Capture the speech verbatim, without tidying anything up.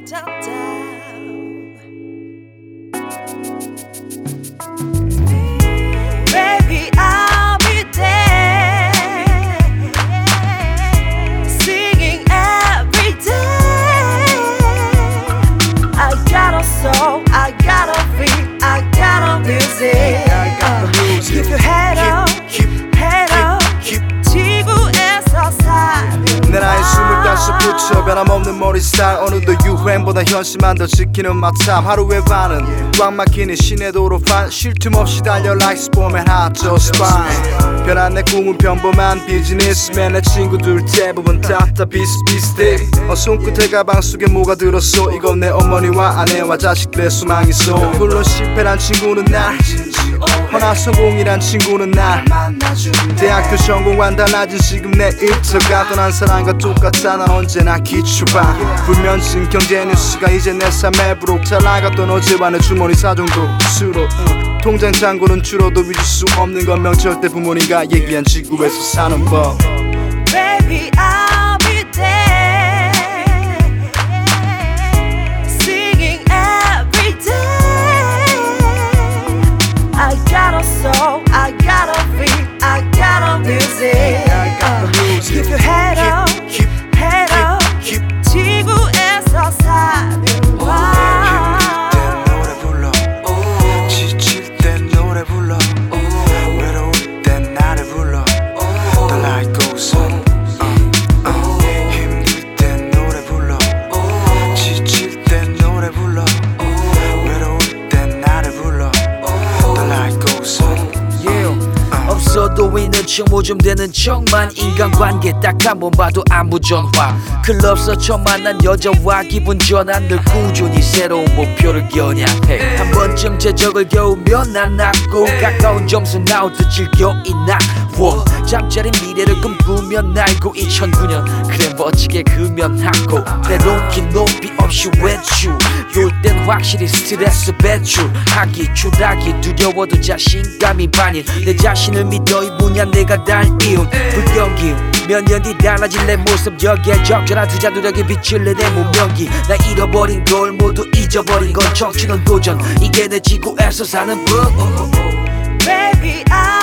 down, down. Baby, I'll be there, singing every day. I got a soul, I got a beat, I got a music. I got the music. Keep your head up, head up. 지구에서 사는 내 나이 스물다섯부터 변함없는 머리 스타일. 어느덧 유행보다 현실만 더 지키는 마탐. 하루의 반은 꽉 막히는 시내 도로판. 쉴 틈 없이 달려 like 스포맨 hot just fine. 변한 내 꿈은 평범한 비즈니스맨. 내 친구들 대부분 다 다 비슷비슷해. 어, 손끝에 가방 속에 뭐가 들었어. 이건 내 어머니와 아내와 자식들의 수망이소. 물론 실패란 친구는 날, 허나 성공이란 친구는 날. 대학교 전공한 달라진 지금 내 일터가 떠난 사람과 똑같아. 난 언제나 기초반. 불면증 경제 뉴스가 이제 내 삶의 부록. 잘 나갔던 어제와 내 주머니 사정도 수로 응. 통장 잔고는 줄어도 잊을 수 없는 건 명절 때 부모님과 얘기한 지구에서 사는 법. Baby, I'll be there, singing every day. I got a soul, I got a beat, I got a music. I got the music. Keep your head up, head up. 지구에서 사는 없어도 있는 척 모좀 되는 척만. 인간관계 딱 한 번 봐도 안부 전화. 클럽서 처음 만난 여자와 기분 전환. 늘 꾸준히 새로운 목표를 겨냥해. 한 번쯤 제적을 겨우면 난 낫고 가까운 점수 나올 듯 즐겨 있나. 잠자리 미래를 꿈꾸며 날고 이천구 년 그래 멋지게 금연하고 때론 긴 높이 없이 외출. 요럴 땐 확실히 스트레스 배출하기 추락이 두려워도 자신감이 반인. 내 자신을 믿어 이 분야 내가 달이운 불경기. 몇 년 뒤 달라질 내 모습 여기에 적절한 투자 노력에 비칠래 내 문명기. 나 잃어버린 걸 모두 잊어버린 건 정치는 도전. 이게 내 지구에서 사는 법. Baby, I